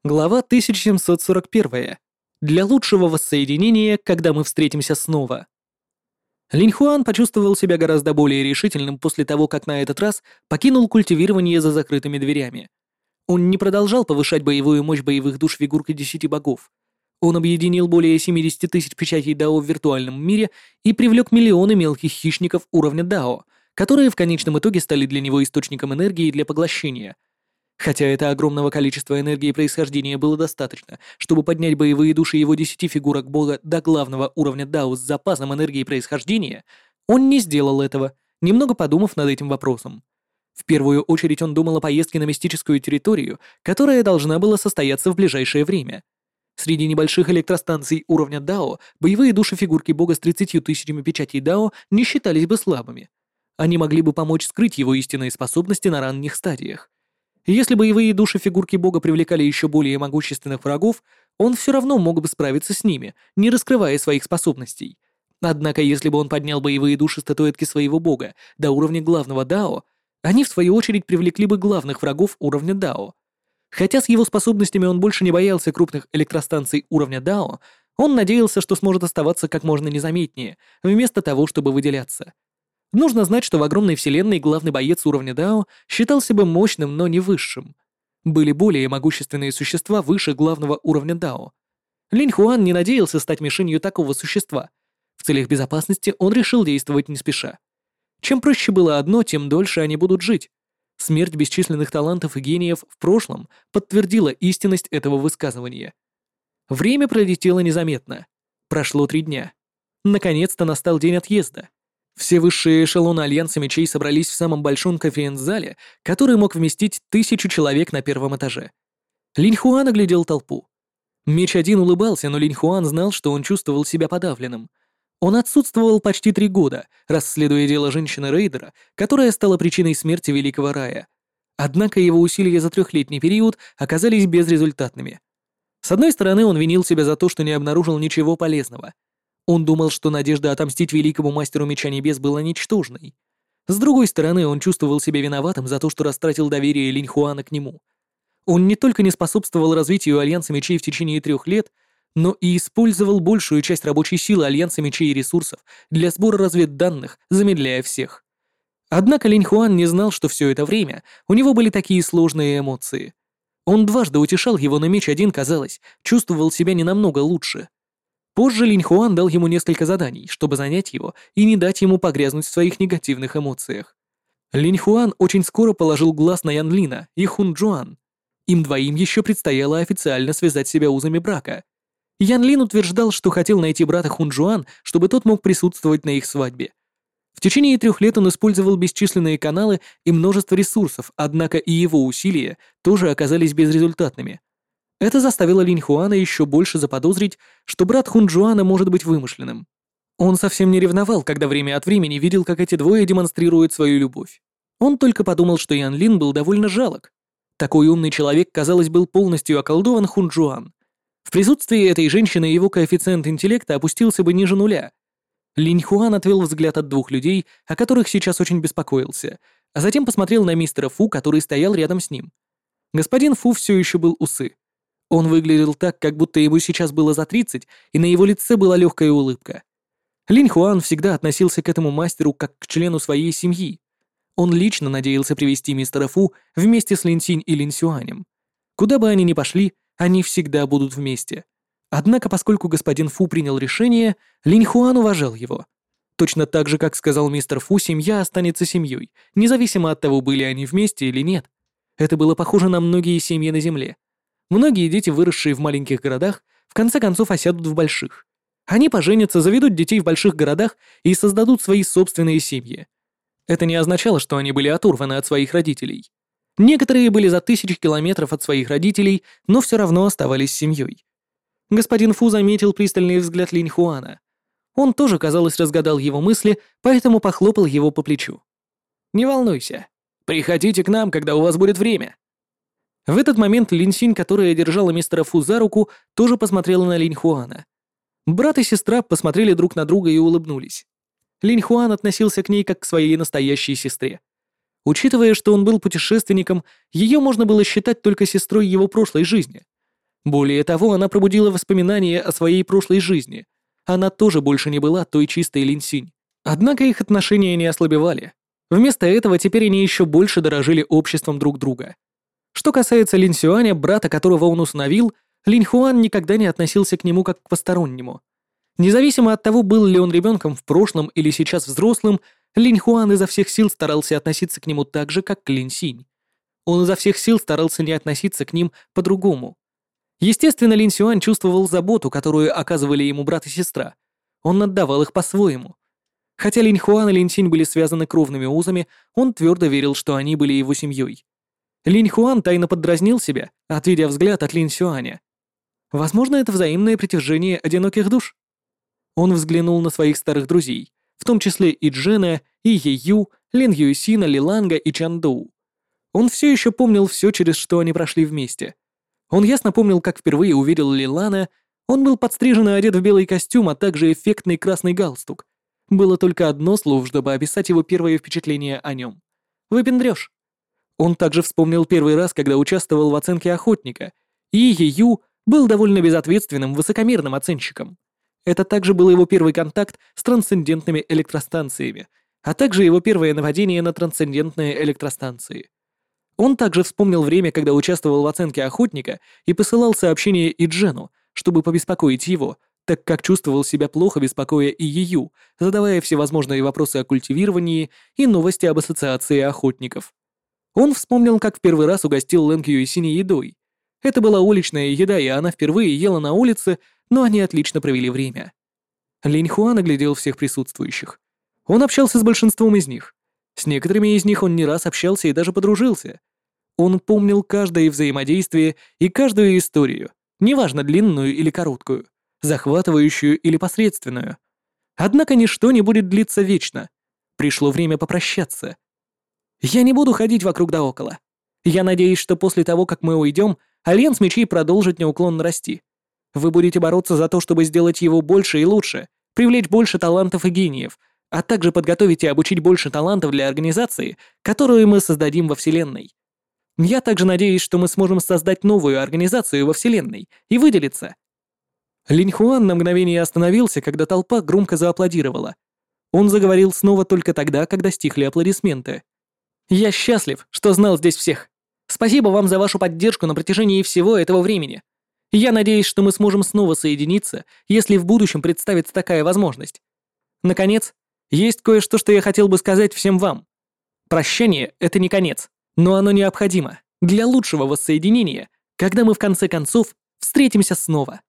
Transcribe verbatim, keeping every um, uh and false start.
Глава тысяча семьсот сорок один. Для лучшего воссоединения, когда мы встретимся снова. Линь Хуан почувствовал себя гораздо более решительным после того, как на этот раз покинул культивирование за закрытыми дверями. Он не продолжал повышать боевую мощь боевых душ фигуркой десяти богов. Он объединил более семидесяти тысяч печатей Дао в виртуальном мире и привлек миллионы мелких хищников уровня Дао, которые в конечном итоге стали для него источником энергии для поглощения. Хотя это огромного количества энергии происхождения было достаточно, чтобы поднять боевые души его десяти фигурок бога до главного уровня Дао с запасом энергии происхождения, он не сделал этого, немного подумав над этим вопросом. В первую очередь он думал о поездке на мистическую территорию, которая должна была состояться в ближайшее время. Среди небольших электростанций уровня Дао боевые души фигурки бога с тридцатью тысячами печатей Дао не считались бы слабыми. Они могли бы помочь скрыть его истинные способности на ранних стадиях. Если боевые души фигурки бога привлекали еще более могущественных врагов, он все равно мог бы справиться с ними, не раскрывая своих способностей. Однако, если бы он поднял боевые души статуэтки своего бога до уровня главного Дао, они в свою очередь привлекли бы главных врагов уровня Дао. Хотя с его способностями он больше не боялся крупных электростанций уровня Дао, он надеялся, что сможет оставаться как можно незаметнее, вместо того, чтобы выделяться. Нужно знать, что в огромной вселенной главный боец уровня Дао считался бы мощным, но не высшим. Были более могущественные существа выше главного уровня Дао. Линь Хуан не надеялся стать мишенью такого существа. В целях безопасности он решил действовать не спеша. Чем проще было одно, тем дольше они будут жить. Смерть бесчисленных талантов и гениев в прошлом подтвердила истинность этого высказывания. Время пролетело незаметно. Прошло три дня. Наконец-то настал день отъезда. Все высшие эшелоны Альянса Мечей собрались в самом большом конференц-зале, который мог вместить тысячу человек на первом этаже. Линь Хуан оглядел толпу. Меч один улыбался, но Линь Хуан знал, что он чувствовал себя подавленным. Он отсутствовал почти три года, расследуя дело женщины-рейдера, которая стала причиной смерти Великого Рая. Однако его усилия за трехлетний период оказались безрезультатными. С одной стороны, он винил себя за то, что не обнаружил ничего полезного. Он думал, что надежда отомстить великому мастеру Меча Небес была ничтожной. С другой стороны, он чувствовал себя виноватым за то, что растратил доверие Линь Хуана к нему. Он не только не способствовал развитию Альянса Мечей в течение трех лет, но и использовал большую часть рабочей силы Альянса Мечей и ресурсов для сбора разведданных, замедляя всех. Однако Линь Хуан не знал, что все это время у него были такие сложные эмоции. Он дважды утешал его, но Меч Один, казалось, чувствовал себя не намного лучше. Позже Линь Хуан дал ему несколько заданий, чтобы занять его и не дать ему погрязнуть в своих негативных эмоциях. Линь Хуан очень скоро положил глаз на Ян Лина и Хун Джуан. Им двоим еще предстояло официально связать себя узами брака. Ян Лин утверждал, что хотел найти брата Хун Джуан, чтобы тот мог присутствовать на их свадьбе. В течение трех лет он использовал бесчисленные каналы и множество ресурсов, однако и его усилия тоже оказались безрезультатными. Это заставило Линь Хуана еще больше заподозрить, что брат Хун Джуана может быть вымышленным. Он совсем не ревновал, когда время от времени видел, как эти двое демонстрируют свою любовь. Он только подумал, что Ян Лин был довольно жалок. Такой умный человек, казалось, был полностью околдован Хун Джуан. В присутствии этой женщины его коэффициент интеллекта опустился бы ниже нуля. Линь Хуан отвел взгляд от двух людей, о которых сейчас очень беспокоился, а затем посмотрел на мистера Фу, который стоял рядом с ним. Господин Фу все еще был усы. Он выглядел так, как будто ему сейчас было за тридцать, и на его лице была легкая улыбка. Линь Хуан всегда относился к этому мастеру как к члену своей семьи. Он лично надеялся привести мистера Фу вместе с Лин Синь и Лин Сюанем. Куда бы они ни пошли, они всегда будут вместе. Однако, поскольку господин Фу принял решение, Линь Хуан уважал его. Точно так же, как сказал мистер Фу, семья останется семьей, независимо от того, были они вместе или нет. Это было похоже на многие семьи на Земле. Многие дети, выросшие в маленьких городах, в конце концов осядут в больших. Они поженятся, заведут детей в больших городах и создадут свои собственные семьи. Это не означало, что они были оторваны от своих родителей. Некоторые были за тысячи километров от своих родителей, но все равно оставались семьей. Господин Фу заметил пристальный взгляд Линь Хуана. Он тоже, казалось, разгадал его мысли, поэтому похлопал его по плечу. «Не волнуйся. Приходите к нам, когда у вас будет время». В этот момент Лин Синь, которая держала мистера Фу за руку, тоже посмотрела на Линь Хуана. Брат и сестра посмотрели друг на друга и улыбнулись. Линь Хуан относился к ней как к своей настоящей сестре. Учитывая, что он был путешественником, ее можно было считать только сестрой его прошлой жизни. Более того, она пробудила воспоминания о своей прошлой жизни. Она тоже больше не была той чистой Линсинь. Однако их отношения не ослабевали. Вместо этого теперь они еще больше дорожили обществом друг друга. Что касается Лин Сюаня, брата, которого он усыновил, Линь Хуан никогда не относился к нему как к постороннему. Независимо от того, был ли он ребенком в прошлом или сейчас взрослым, Линь Хуан изо всех сил старался относиться к нему так же, как к Лин Синь. Он изо всех сил старался не относиться к ним по-другому. Естественно, Лин Сюань чувствовал заботу, которую оказывали ему брат и сестра. Он отдавал их по-своему. Хотя Линь Хуан и Лин Синь были связаны кровными узами, он твердо верил, что они были его семьей. Линь Хуан тайно поддразнил себя, отведя взгляд от Лин Сюаня. Возможно, это взаимное притяжение одиноких душ. Он взглянул на своих старых друзей, в том числе и Джена, и Ею, Лин Юйсина, Ли Ланга и Чан Доу. Он все еще помнил все, через что они прошли вместе. Он ясно помнил, как впервые увидел Ли Лана. Он был подстрижен и одет в белый костюм, а также эффектный красный галстук. Было только одно слово, чтобы описать его первое впечатление о нем. Выпендрёж. Он также вспомнил первый раз, когда участвовал в оценке охотника, и Ею был довольно безответственным, высокомерным оценщиком. Это также был его первый контакт с трансцендентными электростанциями, а также его первое нападение на трансцендентные электростанции. Он также вспомнил время, когда участвовал в оценке охотника и посылал сообщение Иджену, чтобы побеспокоить его, так как чувствовал себя плохо, беспокоя и Ею, задавая всевозможные вопросы о культивировании и новости об ассоциации охотников. Он вспомнил, как в первый раз угостил Лэнг Юйсини едой. Это была уличная еда, и она впервые ела на улице, но они отлично провели время. Линь Хуан оглядел всех присутствующих. Он общался с большинством из них. С некоторыми из них он не раз общался и даже подружился. Он помнил каждое взаимодействие и каждую историю, неважно длинную или короткую, захватывающую или посредственную. Однако ничто не будет длиться вечно. Пришло время попрощаться. Я не буду ходить вокруг да около. Я надеюсь, что после того, как мы уйдем, Альянс Мечей продолжит неуклонно расти. Вы будете бороться за то, чтобы сделать его больше и лучше, привлечь больше талантов и гениев, а также подготовить и обучить больше талантов для организации, которую мы создадим во Вселенной. Я также надеюсь, что мы сможем создать новую организацию во Вселенной и выделиться. Линь Хуан на мгновение остановился, когда толпа громко зааплодировала. Он заговорил снова только тогда, когда стихли аплодисменты. «Я счастлив, что знал здесь всех. Спасибо вам за вашу поддержку на протяжении всего этого времени. Я надеюсь, что мы сможем снова соединиться, если в будущем представится такая возможность. Наконец, есть кое-что, что я хотел бы сказать всем вам. Прощание — это не конец, но оно необходимо для лучшего воссоединения, когда мы в конце концов встретимся снова».